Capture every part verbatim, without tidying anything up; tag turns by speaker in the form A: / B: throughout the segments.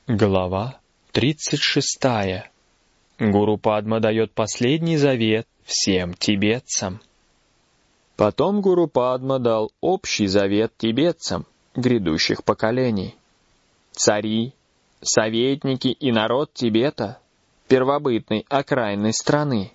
A: Глава тридцать шестая. Гуру Падма дает последний завет всем тибетцам. Потом Гуру Падма дал общий завет тибетцам грядущих поколений. Цари, советники и народ Тибета, первобытной окраинной страны.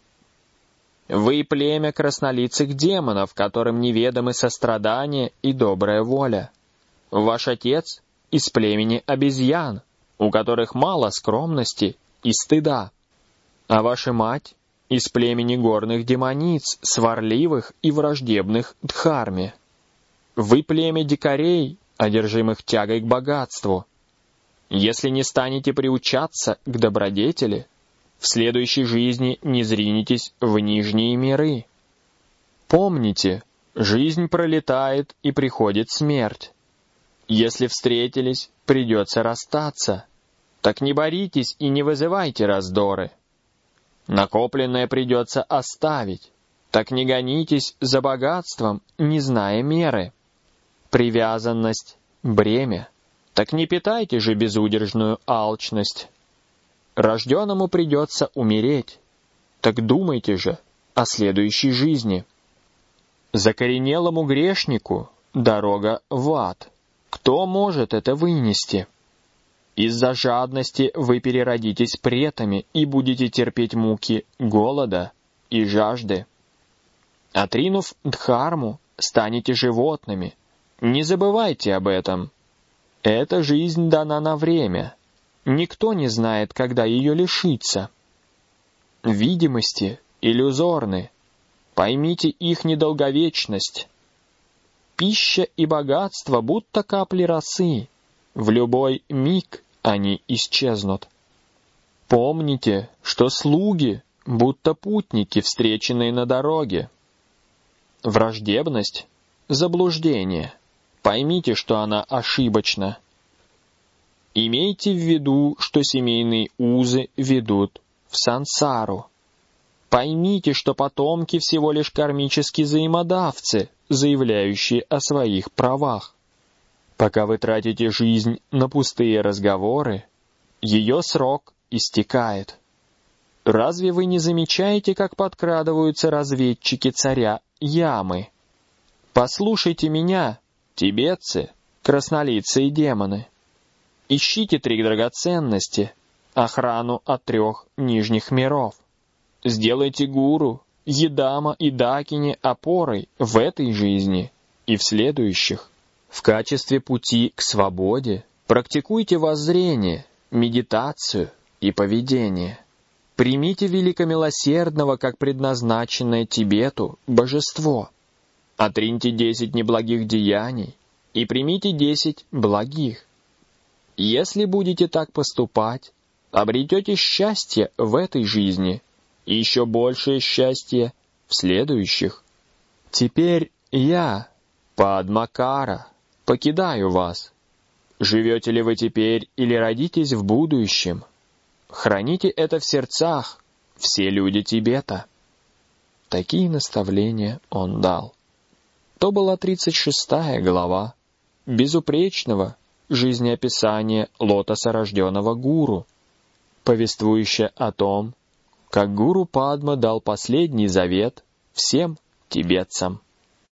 A: Вы племя краснолицых демонов, которым неведомы сострадание и добрая воля. Ваш отец из племени обезьян, у которых мало скромности и стыда, а ваша мать из племени горных демониц, сварливых и враждебных дхарме. Вы племя дикарей, одержимых тягой к богатству. Если не станете приучаться к добродетели, в следующей жизни не зринетесь в нижние миры. Помните, жизнь пролетает и приходит смерть. Если встретились, придется расстаться. Так не боритесь и не вызывайте раздоры. Накопленное придется оставить. Так не гонитесь за богатством, не зная меры. Привязанность — бремя. Так не питайте же безудержную алчность. Рожденному придется умереть. Так думайте же о следующей жизни. Закоренелому грешнику дорога в ад. Кто может это вынести? Из-за жадности вы переродитесь претами и будете терпеть муки голода и жажды. Отринув дхарму, станете животными. Не забывайте об этом. Эта жизнь дана на время. Никто не знает, когда ее лишиться. Видимости иллюзорны. Поймите их недолговечность. Пища и богатство будто капли росы. В любой миг они исчезнут. Помните, что слуги будто путники, встреченные на дороге. Враждебность — заблуждение. Поймите, что она ошибочна. Имейте в виду, что семейные узы ведут в сансару. Поймите, что потомки всего лишь кармические взаимодавцы, заявляющие о своих правах. Пока вы тратите жизнь на пустые разговоры, ее срок истекает. Разве вы не замечаете, как подкрадываются разведчики царя Ямы? Послушайте меня, тибетцы, краснолицые демоны. Ищите три драгоценности, охрану от трех нижних миров. Сделайте гуру, едама и дакини опорой в этой жизни и в следующих. В качестве пути к свободе практикуйте воззрение, медитацию и поведение. Примите великомилосердного как предназначенное Тибету божество. Отриньте десять неблагих деяний и примите десять благих. Если будете так поступать, обретете счастье в этой жизни и еще большее счастье в следующих. Теперь я, Падмакара, покидаю вас. Живете ли вы теперь или родитесь в будущем? Храните это в сердцах, все люди Тибета. Такие наставления он дал. То была тридцать шестая глава безупречного жизнеописания лотосорожденного гуру, повествующая о том, как Гуру Падма дал последний завет всем тибетцам.